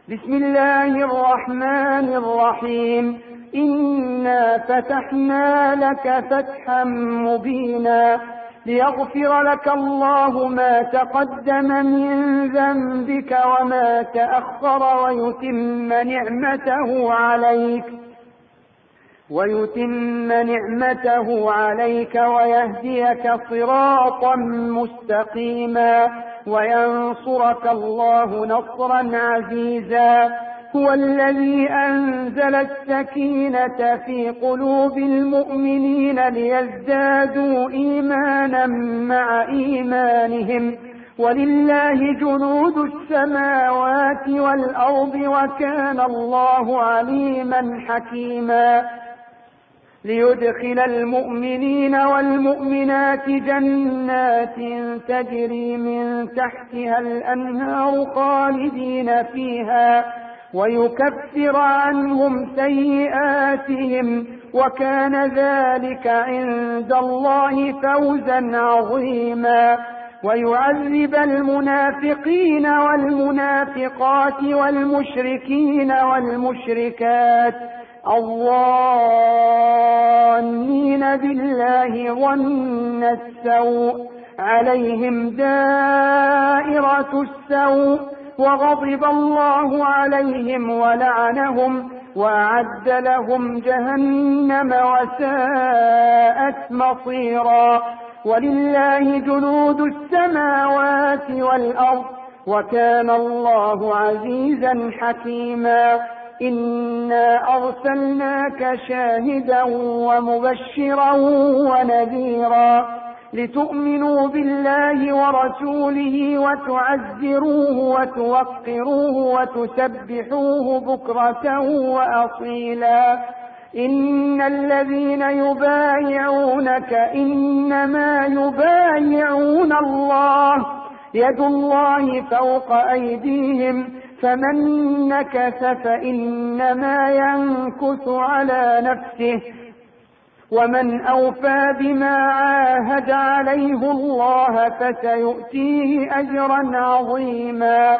بسم الله الرحمن الرحيم. إنا فتحنا لك فتحا مبينا ليغفر لك الله ما تقدم من ذنبك وما تأخر ويتم نعمته عليك ويهديك صراطا مستقيما وينصرك الله نصرا عزيزا. هو الذي أنزل السكينة في قلوب المؤمنين ليزدادوا إيمانا مع إيمانهم ولله جنود السماوات والأرض وكان الله عليما حكيما. ليدخل المؤمنين والمؤمنات جنات تجري من تحتها الأنهار خالدين فيها ويكفر عنهم سيئاتهم وكان ذلك عند الله فوزا عظيما. ويعذب المنافقين والمنافقات والمشركين والمشركات الظانين بالله ظن السوء عليهم دائرة السوء وغضب الله عليهم ولعنهم وأعد لهم جهنم وساءت مصيرا. ولله جنود السماوات والأرض وكان الله عزيزا حكيما. إنا أرسلناك شاهدا ومبشرا ونذيرا لتؤمنوا بالله ورسوله وتعزروه وتوقروه وتسبحوه بكرة وأصيلا. إن الذين يبايعونك إنما يبايعون الله يد الله فوق أيديهم فمن نكث فإنما ينكث على نفسه ومن أوفى بما عاهد عليه الله فسيؤتيه أجرا عظيما.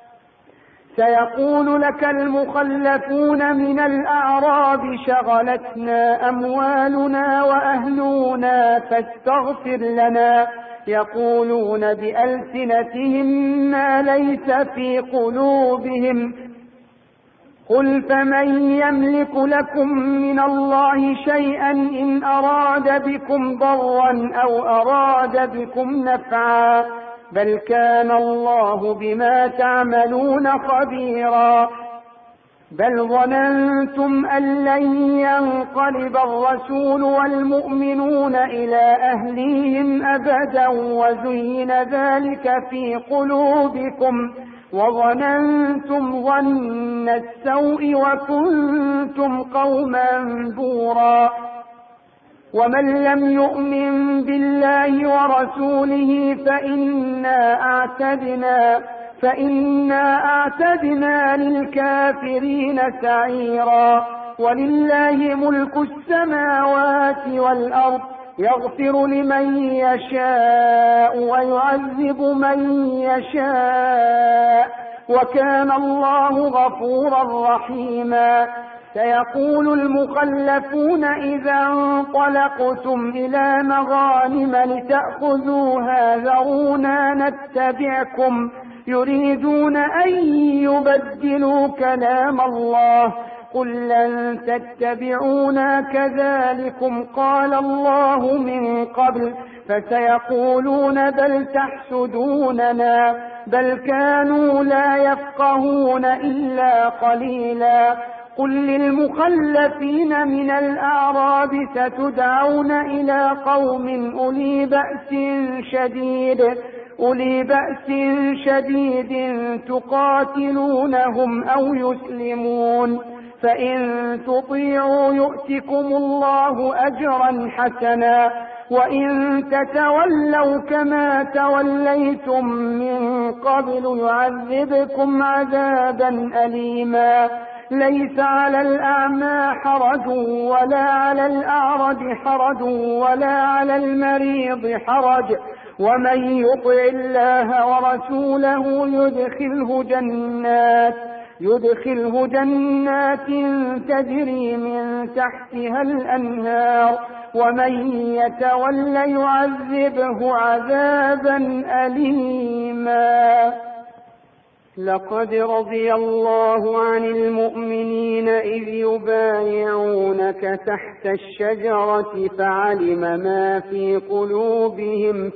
سيقول لك المخلفون من الأعراب شغلتنا أموالنا وأهلنا فاستغفر لنا يقولون بألسنتهم ما ليس في قلوبهم قل فمن يملك لكم من الله شيئا إن أراد بكم ضرا أو أراد بكم نفعا بل كان الله بما تعملون خبيرا. بل ظننتم أن لن ينقلب الرسول والمؤمنون إلى أهليهم أبدا وزين ذلك في قلوبكم وظننتم ظن السوء وكنتم قوما بورا. ومن لم يؤمن بالله ورسوله فإنا أعتدنا للكافرين سعيرا. ولله ملك السماوات والأرض يغفر لمن يشاء ويعذب من يشاء وكان الله غفورا رحيما. سيقول المخلفون إذا انطلقتم إلى مغانم لتأخذوها ذرونا نتبعكم يريدون أن يبدلوا كلام الله قل لن تتبعونا كذلكم قال الله من قبل فسيقولون بل تحسدوننا بل كانوا لا يفقهون إلا قليلا. قل للمخلفين من الأعراب ستدعون إلى قوم أولي بأس شديد تقاتلونهم أو يسلمون فإن تطيعوا يؤتكم الله أجرا حسنا وإن تتولوا كما توليتم من قبل يعذبكم عذابا أليما. ليس على الأعمى حرج ولا على الأعرج حرج ولا على المريض حرج ومن يطع الله ورسوله يدخله جنات تجري من تحتها الأنهار ومن يتول يعذبه عذابا أليما. لقد رضي الله عن المؤمنين إذ يبايعونك تحت الشجرة فعلم ما في قلوبهم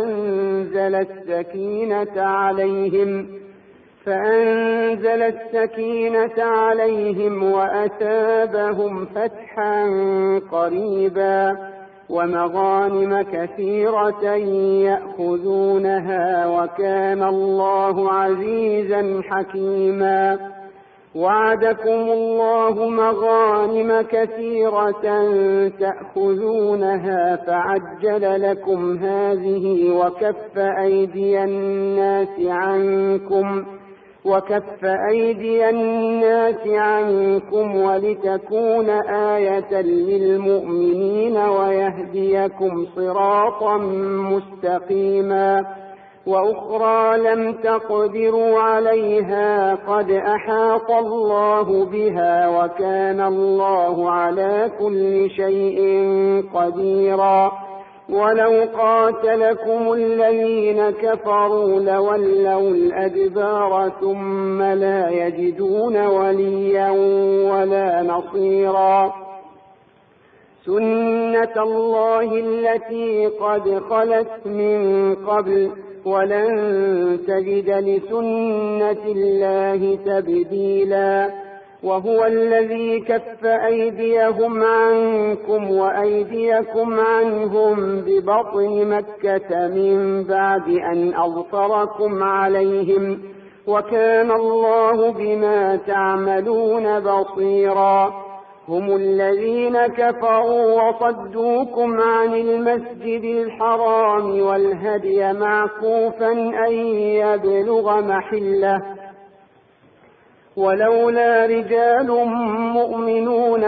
فأنزل السكينة عليهم وأثابهم فتحا قريبا ومغانم كثيرة يأخذونها وكان الله عزيزا حكيما. وعدكم الله مغانم كثيرة تأخذونها فعجل لكم هذه وكف أيدي الناس عنكم ولتكون آية للمؤمنين ويهديكم صراطا مستقيما. وأخرى لم تقدروا عليها قد أحاط الله بها وكان الله على كل شيء قديرا. ولو قاتلكم الذين كفروا لولوا الأدبار ثم لا يجدون وليا ولا نصيرا. سنة الله التي قد خلت من قبل ولن تجد لسنة الله تبديلا. وهو الذي كف أيديهم عنكم وأيديكم عنهم ببطن مكة من بعد أن أظفركم عليهم وكان الله بما تعملون بصيرا. هم الذين كفروا وصدوكم عن المسجد الحرام والهدي معكوفا أن يبلغ محله ولولا رجال مؤمنون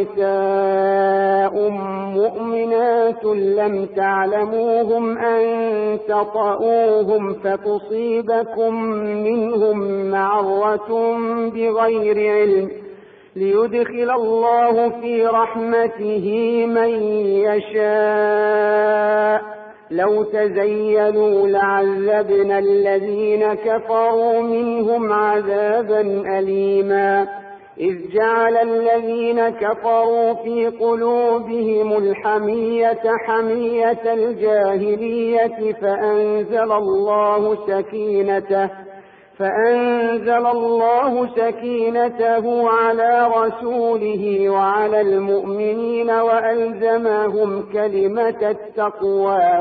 ونساء مؤمنات لم تعلموهم أن تطؤوهم فتصيبكم منهم معرة بغير علم ليدخل الله في رحمته من يشاء. لو تزيلوا لعذبنا الذين كفروا منهم عذابا أليما. إذ جعل الذين كفروا في قلوبهم الحمية حمية الجاهلية فأنزل الله سكينته على رسوله وعلى المؤمنين وألزمهم كلمة التقوى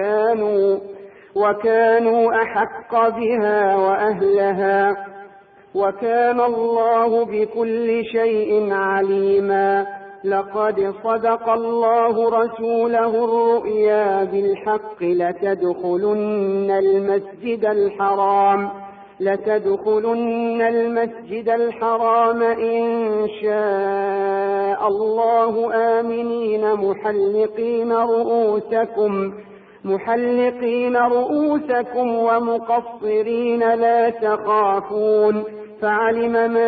وكانوا أحق بها وأهلها وكان الله بكل شيء عليما. لقد صدق الله رسوله الرؤيا بالحق لتدخلن المسجد الحرام إن شاء الله آمنين محلقين رؤوسكم ومقصرين لا تخافون فعلم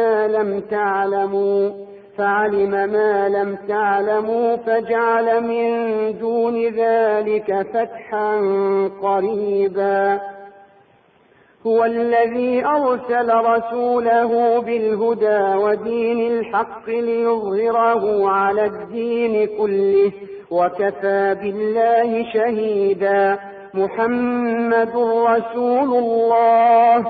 ما لم تعلموا فجعل من دون ذلك فتحا قريبا. هو الذي أرسل رسوله بالهدى ودين الحق ليظهره على الدين كله وكفى بالله شهيدا. محمد رسول الله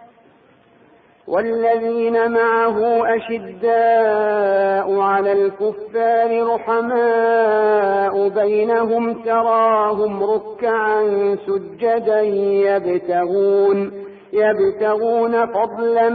والذين معه أشداء على الكفار رحماء بينهم تراهم ركعا سجدا يبتغون فضلا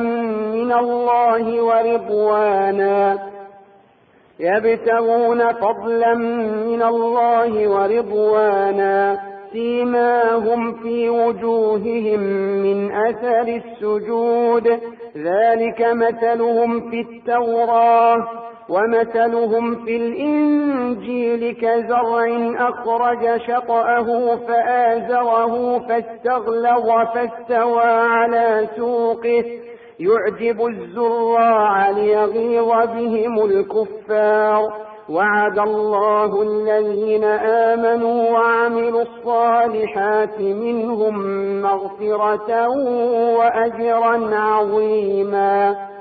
من الله ورضوانا سيماهم في وجوههم من أثر السجود ذلك مثلهم في التوراة ومثلهم في الإنجيل كزرع أخرج شطأه فآزره فاستغلظ يعجب الزراع ليغيظ بهم الكفار. وعد الله الذين آمنوا وعملوا الصالحات منهم مغفرة وأجرا عظيما.